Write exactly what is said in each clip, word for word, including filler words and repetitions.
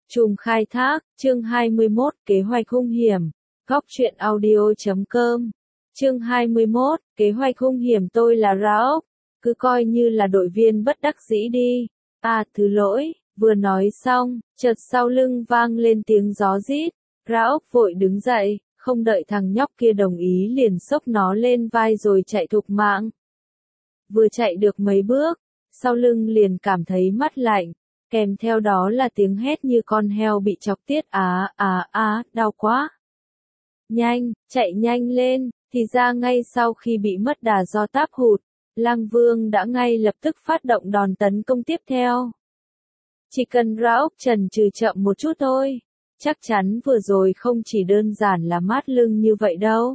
Trùm khai thác, chương hai mươi mốt, kế hoạch hung hiểm. Góc truyện audio chấm com. Chương hai mươi mốt, kế hoạch hung hiểm. Tôi là Rao, cứ coi như là đội viên bất đắc dĩ đi. À, thứ lỗi, vừa nói xong, chợt sau lưng vang lên tiếng gió rít. Rao vội đứng dậy, không đợi thằng nhóc kia đồng ý liền xốc nó lên vai rồi chạy thục mạng. Vừa chạy được mấy bước, sau lưng liền cảm thấy mát lạnh, kèm theo đó là tiếng hét như con heo bị chọc tiết. Á, á, á, đau quá. Nhanh, chạy nhanh lên, thì ra ngay sau khi bị mất đà do táp hụt, Lang Vương đã ngay lập tức phát động đòn tấn công tiếp theo. Chỉ cần Rao chần chừ chậm một chút thôi, chắc chắn vừa rồi không chỉ đơn giản là mát lưng như vậy đâu.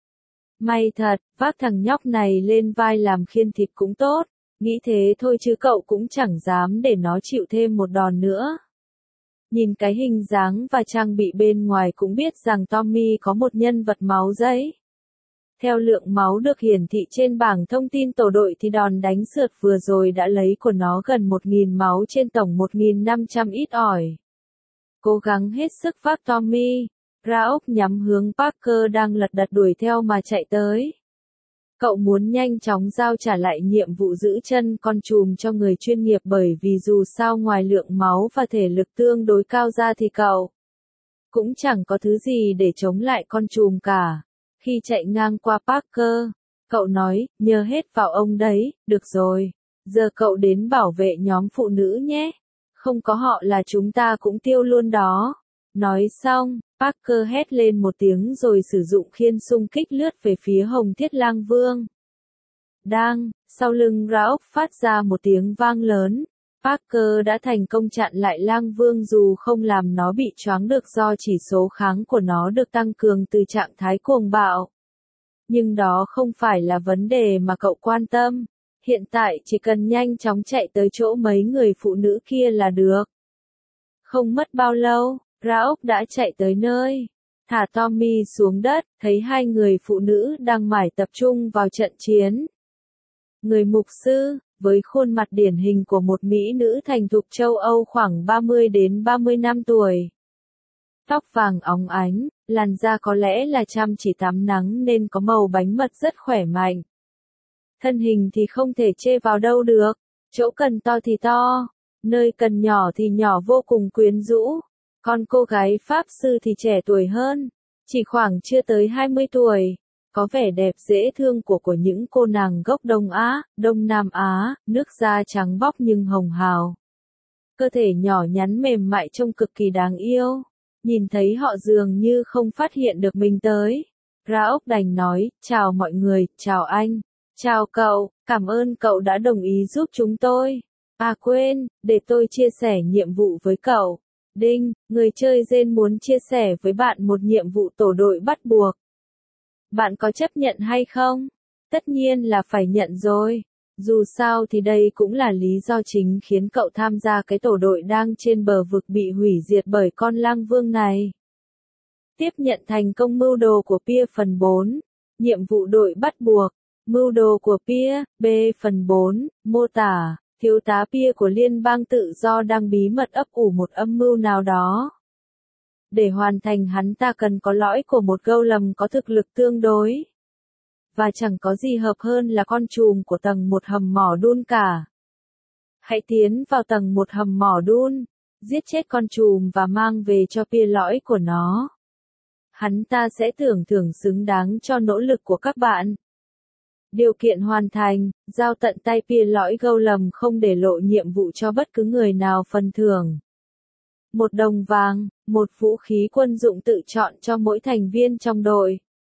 May thật, vác thằng nhóc này lên vai làm khiên thịt cũng tốt, nghĩ thế thôi chứ cậu cũng chẳng dám để nó chịu thêm một đòn nữa. Nhìn cái hình dáng và trang bị bên ngoài cũng biết rằng Tommy có một nhân vật máu giấy. Theo lượng máu được hiển thị trên bảng thông tin tổ đội thì đòn đánh sượt vừa rồi đã lấy của nó gần một nghìn máu trên tổng một nghìn năm trăm ít ỏi. Cố gắng hết sức vác Tommy, Rao nhắm hướng Parker đang lật đật đuổi theo mà chạy tới. Cậu muốn nhanh chóng giao trả lại nhiệm vụ giữ chân con trùm cho người chuyên nghiệp, bởi vì dù sao ngoài lượng máu và thể lực tương đối cao ra thì cậu cũng chẳng có thứ gì để chống lại con trùm cả. Khi chạy ngang qua Parker, cậu nói, nhớ hết vào ông đấy, được rồi, giờ cậu đến bảo vệ nhóm phụ nữ nhé, không có họ là chúng ta cũng tiêu luôn đó. Nói xong, Parker hét lên một tiếng rồi sử dụng khiên xung kích lướt về phía Hồng Thiết Lang Vương. Đang, sau lưng Rao phát ra một tiếng vang lớn, Parker đã thành công chặn lại Lang Vương dù không làm nó bị choáng được do chỉ số kháng của nó được tăng cường từ trạng thái cuồng bạo. Nhưng đó không phải là vấn đề mà cậu quan tâm, hiện tại chỉ cần nhanh chóng chạy tới chỗ mấy người phụ nữ kia là được. Không mất bao lâu, Rao đã chạy tới nơi, thả Tommy xuống đất, thấy hai người phụ nữ đang mải tập trung vào trận chiến. Người mục sư, với khuôn mặt điển hình của một mỹ nữ thành thục châu Âu khoảng ba mươi đến ba mươi năm tuổi. Tóc vàng óng ánh, làn da có lẽ là chăm chỉ tắm nắng nên có màu bánh mật rất khỏe mạnh. Thân hình thì không thể chê vào đâu được, chỗ cần to thì to, nơi cần nhỏ thì nhỏ vô cùng quyến rũ. Còn cô gái Pháp sư thì trẻ tuổi hơn, chỉ khoảng chưa tới hai mươi tuổi, có vẻ đẹp dễ thương của của những cô nàng gốc Đông Á, Đông Nam Á, nước da trắng bóc nhưng hồng hào. Cơ thể nhỏ nhắn mềm mại trông cực kỳ đáng yêu, nhìn thấy họ dường như không phát hiện được mình tới. Rao đành nói, chào mọi người, chào anh, chào cậu, cảm ơn cậu đã đồng ý giúp chúng tôi. À quên, để tôi chia sẻ nhiệm vụ với cậu. Đinh, người chơi Gen muốn chia sẻ với bạn một nhiệm vụ tổ đội bắt buộc. Bạn có chấp nhận hay không? Tất nhiên là phải nhận rồi. Dù sao thì đây cũng là lý do chính khiến cậu tham gia cái tổ đội đang trên bờ vực bị hủy diệt bởi con Lang Vương này. Tiếp nhận thành công mưu đồ của Pia phần bốn. Nhiệm vụ đội bắt buộc. Mưu đồ của Pia, B phần bốn, mô tả. Thiếu tá Pia của Liên bang Tự do đang bí mật ấp ủ một âm mưu nào đó. Để hoàn thành hắn ta cần có lõi của một golem có thực lực tương đối. Và chẳng có gì hợp hơn là con trùm của tầng một hầm mỏ đun cả. Hãy tiến vào tầng một hầm mỏ đun, giết chết con trùm và mang về cho Pia lõi của nó. Hắn ta sẽ tưởng thưởng xứng đáng cho nỗ lực của các bạn. Điều kiện hoàn thành, giao tận tay Pia lõi golem không để lộ nhiệm vụ cho bất cứ người nào. Phần thưởng: một đồng vàng, một vũ khí quân dụng tự chọn cho mỗi thành viên trong đội.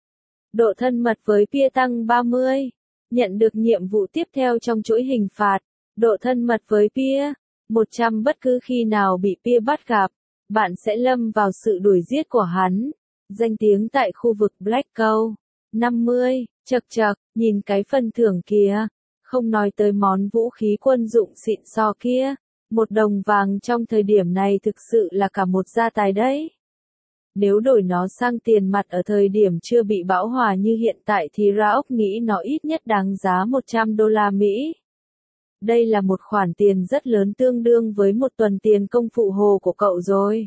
Độ thân mật với Pia tăng ba mươi. Nhận được nhiệm vụ tiếp theo trong chuỗi hình phạt. Độ thân mật với Pia một trăm. Bất cứ khi nào bị Pia bắt gặp, bạn sẽ lâm vào sự đuổi giết của hắn. Danh tiếng tại khu vực Black Cow năm mươi. Chậc chậc, nhìn cái phần thưởng kìa, không nói tới món vũ khí quân dụng xịn sò kia, một đồng vàng trong thời điểm này thực sự là cả một gia tài đấy. Nếu đổi nó sang tiền mặt ở thời điểm chưa bị bão hòa như hiện tại thì Rao nghĩ nó ít nhất đáng giá một trăm đô la Mỹ. Đây là một khoản tiền rất lớn tương đương với một tuần tiền công phụ hồ của cậu rồi.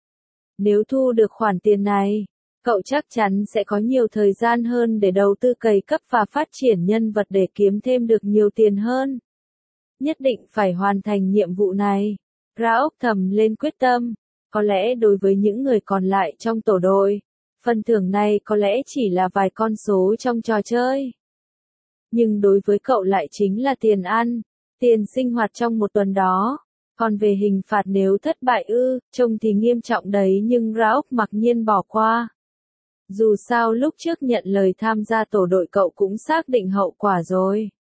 Nếu thu được khoản tiền này, cậu chắc chắn sẽ có nhiều thời gian hơn để đầu tư cày cấp và phát triển nhân vật để kiếm thêm được nhiều tiền hơn. Nhất định phải hoàn thành nhiệm vụ này. Rao thầm lên quyết tâm. Có lẽ đối với những người còn lại trong tổ đội, phần thưởng này có lẽ chỉ là vài con số trong trò chơi. Nhưng đối với cậu lại chính là tiền ăn, tiền sinh hoạt trong một tuần đó. Còn về hình phạt nếu thất bại ư, trông thì nghiêm trọng đấy nhưng Rao mặc nhiên bỏ qua. Dù sao lúc trước nhận lời tham gia tổ đội cậu cũng xác định hậu quả rồi.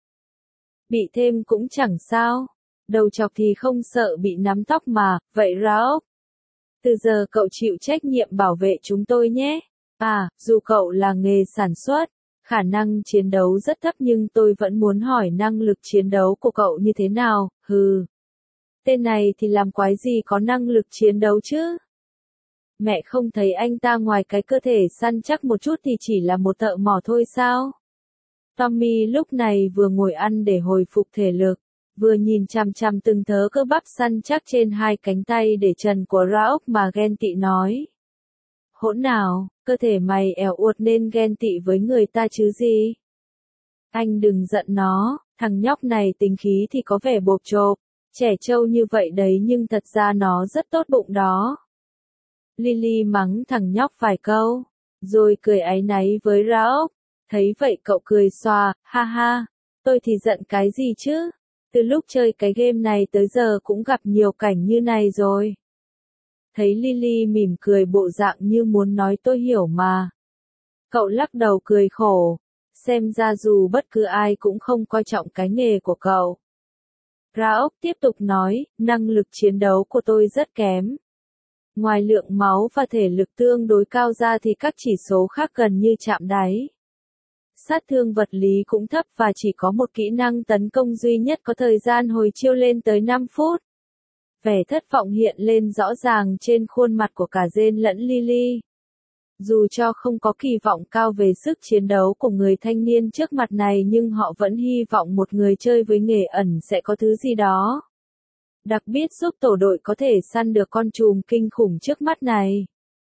Bị thêm cũng chẳng sao. Đầu chọc thì không sợ bị nắm tóc mà, vậy Rao? Từ giờ cậu chịu trách nhiệm bảo vệ chúng tôi nhé. À, dù cậu là nghề sản xuất, khả năng chiến đấu rất thấp nhưng tôi vẫn muốn hỏi năng lực chiến đấu của cậu như thế nào, hừ. Tên này thì làm quái gì có năng lực chiến đấu chứ? Mẹ không thấy anh ta ngoài cái cơ thể săn chắc một chút thì chỉ là một thợ mỏ thôi sao? Tommy lúc này vừa ngồi ăn để hồi phục thể lực, vừa nhìn chằm chằm từng thớ cơ bắp săn chắc trên hai cánh tay để trần của Rao mà ghen tị nói. Hỗn nào, cơ thể mày ẻo uột nên ghen tị với người ta chứ gì? Anh đừng giận nó, thằng nhóc này tính khí thì có vẻ bộp chộp, trẻ trâu như vậy đấy nhưng thật ra nó rất tốt bụng đó. Lily mắng thằng nhóc vài câu, rồi cười áy náy với Rao. Thấy vậy cậu cười xòa, ha ha, tôi thì giận cái gì chứ? Từ lúc chơi cái game này tới giờ cũng gặp nhiều cảnh như này rồi. Thấy Lily mỉm cười bộ dạng như muốn nói tôi hiểu mà. Cậu lắc đầu cười khổ, xem ra dù bất cứ ai cũng không coi trọng cái nghề của cậu. Rao tiếp tục nói, năng lực chiến đấu của tôi rất kém. Ngoài lượng máu và thể lực tương đối cao ra thì các chỉ số khác gần như chạm đáy. Sát thương vật lý cũng thấp và chỉ có một kỹ năng tấn công duy nhất có thời gian hồi chiêu lên tới năm phút. Vẻ thất vọng hiện lên rõ ràng trên khuôn mặt của cả Jane lẫn Lily. Dù cho không có kỳ vọng cao về sức chiến đấu của người thanh niên trước mặt này nhưng họ vẫn hy vọng một người chơi với nghề ẩn sẽ có thứ gì đó đặc biệt giúp tổ đội có thể săn được con trùm kinh khủng trước mắt này.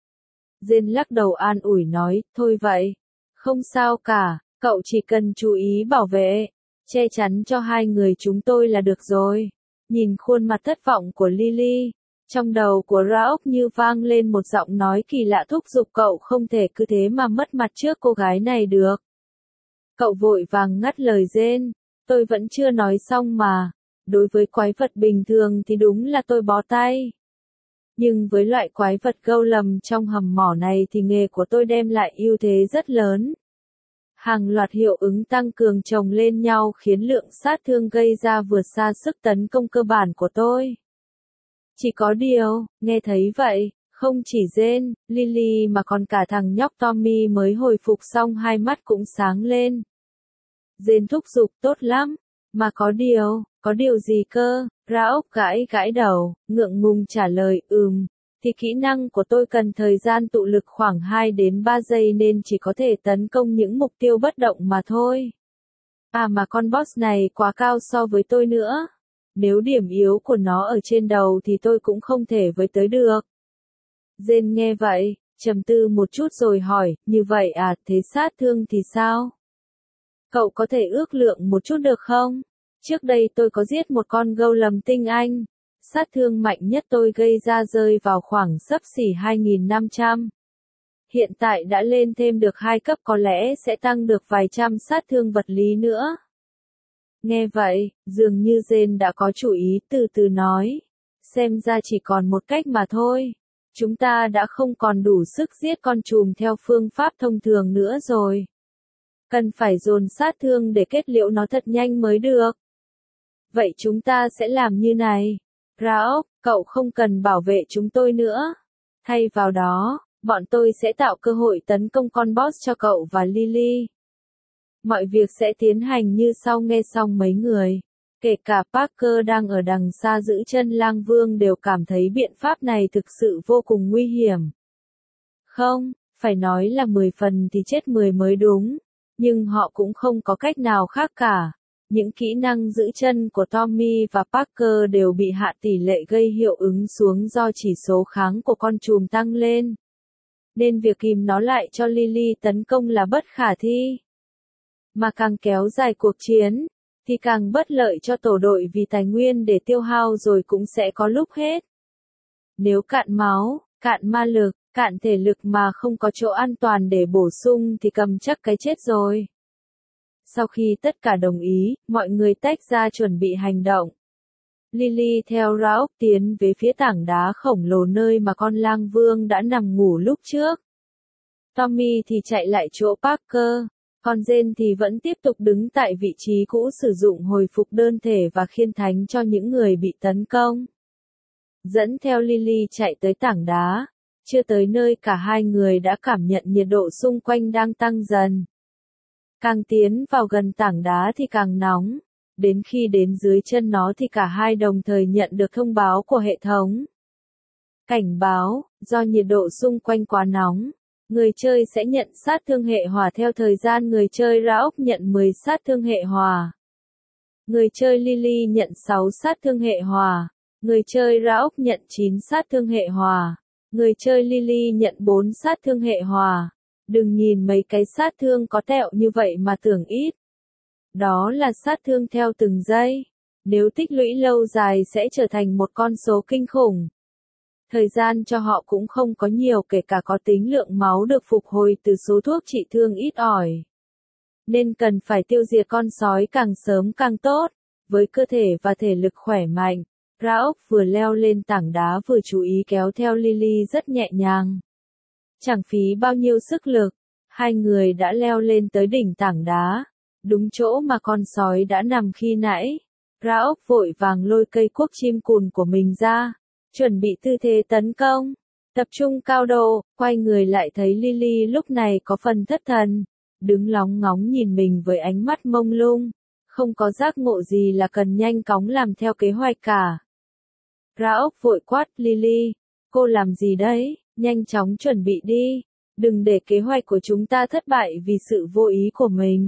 Jane lắc đầu an ủi nói, thôi vậy, không sao cả, cậu chỉ cần chú ý bảo vệ, che chắn cho hai người chúng tôi là được rồi. Nhìn khuôn mặt thất vọng của Lily, trong đầu của Rao như vang lên một giọng nói kỳ lạ thúc giục cậu không thể cứ thế mà mất mặt trước cô gái này được. Cậu vội vàng ngắt lời Jane, tôi vẫn chưa nói xong mà. Đối với quái vật bình thường thì đúng là tôi bó tay. Nhưng với loại quái vật golem trong hầm mỏ này thì nghề của tôi đem lại ưu thế rất lớn. Hàng loạt hiệu ứng tăng cường chồng lên nhau khiến lượng sát thương gây ra vượt xa sức tấn công cơ bản của tôi. Chỉ có điều, nghe thấy vậy, không chỉ Jane, Lily mà còn cả thằng nhóc Tommy mới hồi phục xong hai mắt cũng sáng lên. Jane thúc giục tốt lắm, mà có điều, có điều gì cơ? Rao gãi gãi đầu, ngượng ngùng trả lời, ừm, thì kỹ năng của tôi cần thời gian tụ lực khoảng hai đến ba giây nên chỉ có thể tấn công những mục tiêu bất động mà thôi. À mà con boss này quá cao so với tôi nữa. Nếu điểm yếu của nó ở trên đầu thì tôi cũng không thể với tới được. Jane nghe vậy, trầm tư một chút rồi hỏi, như vậy à, thế sát thương thì sao? Cậu có thể ước lượng một chút được không? Trước đây tôi có giết một con golem tinh anh. Sát thương mạnh nhất tôi gây ra rơi vào khoảng xấp xỉ hai nghìn năm trăm. Hiện tại đã lên thêm được hai cấp có lẽ sẽ tăng được vài trăm sát thương vật lý nữa. Nghe vậy, dường như Jane đã có chủ ý từ từ nói. Xem ra chỉ còn một cách mà thôi. Chúng ta đã không còn đủ sức giết con trùm theo phương pháp thông thường nữa rồi. Cần phải dồn sát thương để kết liễu nó thật nhanh mới được. Vậy chúng ta sẽ làm như này. Rao, cậu không cần bảo vệ chúng tôi nữa. Thay vào đó, bọn tôi sẽ tạo cơ hội tấn công con boss cho cậu và Lily. Mọi việc sẽ tiến hành như sau. Nghe xong mấy người, kể cả Parker đang ở đằng xa giữ chân Lang Vương đều cảm thấy biện pháp này thực sự vô cùng nguy hiểm. Không, phải nói là mười phần thì chết mười mới đúng, nhưng họ cũng không có cách nào khác cả. Những kỹ năng giữ chân của Tommy và Parker đều bị hạ tỷ lệ gây hiệu ứng xuống do chỉ số kháng của con trùm tăng lên. Nên việc kìm nó lại cho Lily tấn công là bất khả thi. Mà càng kéo dài cuộc chiến, thì càng bất lợi cho tổ đội vì tài nguyên để tiêu hao rồi cũng sẽ có lúc hết. Nếu cạn máu, cạn ma lực, cạn thể lực mà không có chỗ an toàn để bổ sung thì cầm chắc cái chết rồi. Sau khi tất cả đồng ý, mọi người tách ra chuẩn bị hành động. Lily theo Ralph tiến về phía tảng đá khổng lồ nơi mà con lang vương đã nằm ngủ lúc trước. Tommy thì chạy lại chỗ Parker, còn Jane thì vẫn tiếp tục đứng tại vị trí cũ sử dụng hồi phục đơn thể và khiên thánh cho những người bị tấn công. Dẫn theo Lily chạy tới tảng đá, chưa tới nơi cả hai người đã cảm nhận nhiệt độ xung quanh đang tăng dần. Càng tiến vào gần tảng đá thì càng nóng, đến khi đến dưới chân nó thì cả hai đồng thời nhận được thông báo của hệ thống. Cảnh báo, do nhiệt độ xung quanh quá nóng, người chơi sẽ nhận sát thương hệ hỏa theo thời gian người chơi Ralph nhận mười sát thương hệ hỏa. Người chơi Lily nhận sáu sát thương hệ hỏa, người chơi Ralph nhận chín sát thương hệ hỏa, người chơi Lily nhận bốn sát thương hệ hỏa. Đừng nhìn mấy cái sát thương có tẹo như vậy mà tưởng ít. Đó là sát thương theo từng giây. Nếu tích lũy lâu dài sẽ trở thành một con số kinh khủng. Thời gian cho họ cũng không có nhiều kể cả có tính lượng máu được phục hồi từ số thuốc trị thương ít ỏi. Nên cần phải tiêu diệt con sói càng sớm càng tốt. Với cơ thể và thể lực khỏe mạnh, Ralph vừa leo lên tảng đá vừa chú ý kéo theo Lily rất nhẹ nhàng. Chẳng phí bao nhiêu sức lực, hai người đã leo lên tới đỉnh tảng đá, đúng chỗ mà con sói đã nằm khi nãy. Ralph vội vàng lôi cây cuốc chim cùn của mình ra, chuẩn bị tư thế tấn công, tập trung cao độ, quay người lại thấy Lily lúc này có phần thất thần, đứng lóng ngóng nhìn mình với ánh mắt mông lung, không có giác ngộ gì là cần nhanh chóng làm theo kế hoạch cả. Ralph vội quát Lily, cô làm gì đấy? Nhanh chóng chuẩn bị đi, đừng để kế hoạch của chúng ta thất bại vì sự vô ý của mình.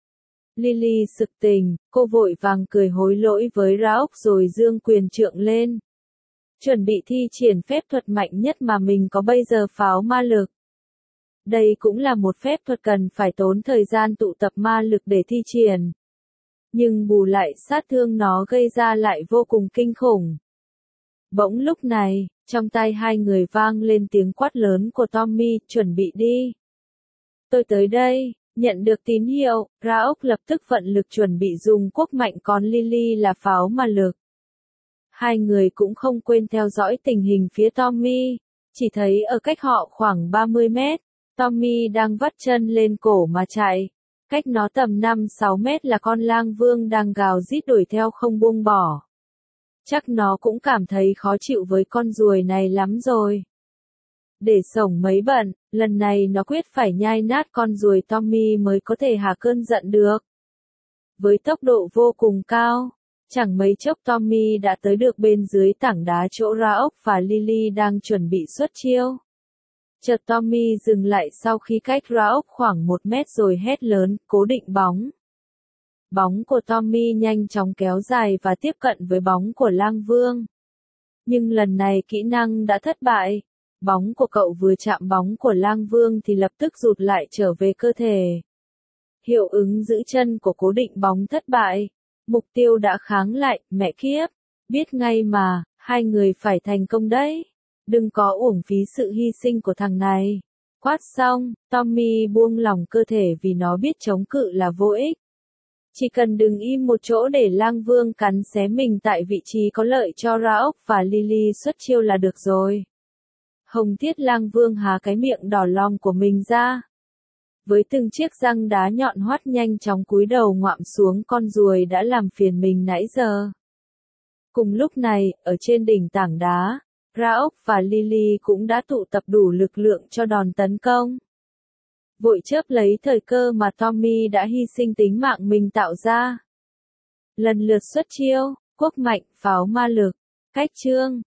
Lily sực tỉnh, cô vội vàng cười hối lỗi với Ralph rồi giương quyền trượng lên. Chuẩn bị thi triển phép thuật mạnh nhất mà mình có bây giờ, pháo ma lực. Đây cũng là một phép thuật cần phải tốn thời gian tụ tập ma lực để thi triển. Nhưng bù lại sát thương nó gây ra lại vô cùng kinh khủng. Bỗng lúc này, trong tai hai người vang lên tiếng quát lớn của Tommy, chuẩn bị đi. Tôi tới đây, nhận được tín hiệu, Ralph lập tức vận lực chuẩn bị dùng cuốc mạnh còn Lily là pháo ma lực. Hai người cũng không quên theo dõi tình hình phía Tommy, chỉ thấy ở cách họ khoảng ba mươi mét, Tommy đang vắt chân lên cổ mà chạy. Cách nó tầm năm sáu mét là con lang vương đang gào rít đuổi theo không buông bỏ. Chắc nó cũng cảm thấy khó chịu với con ruồi này lắm rồi. Để sổng mấy bận, lần này nó quyết phải nhai nát con ruồi Tommy mới có thể hạ cơn giận được. Với tốc độ vô cùng cao, chẳng mấy chốc Tommy đã tới được bên dưới tảng đá chỗ Ralph và Lily đang chuẩn bị xuất chiêu. Chợt Tommy dừng lại sau khi cách Ralph khoảng một mét rồi hét lớn, cố định bóng. Bóng của Tommy nhanh chóng kéo dài và tiếp cận với bóng của lang vương. Nhưng lần này kỹ năng đã thất bại. Bóng của cậu vừa chạm bóng của lang vương thì lập tức rụt lại trở về cơ thể. Hiệu ứng giữ chân của cố định bóng thất bại. Mục tiêu đã kháng lại, mẹ kiếp. Biết ngay mà, hai người phải thành công đấy. Đừng có uổng phí sự hy sinh của thằng này. Quát xong, Tommy buông lỏng cơ thể vì nó biết chống cự là vô ích. Chỉ cần đừng im một chỗ để lang vương cắn xé mình tại vị trí có lợi cho Ralph và Lily xuất chiêu là được rồi. Hồng thiết lang vương há cái miệng đỏ lòm của mình ra. Với từng chiếc răng đá nhọn hoắt nhanh chóng cúi đầu ngoạm xuống con ruồi đã làm phiền mình nãy giờ. Cùng lúc này, ở trên đỉnh tảng đá, Ralph và Lily cũng đã tụ tập đủ lực lượng cho đòn tấn công. Vội chớp lấy thời cơ mà Tommy đã hy sinh tính mạng mình tạo ra. Lần lượt xuất chiêu, quốc mạnh, pháo ma lực, cách chương.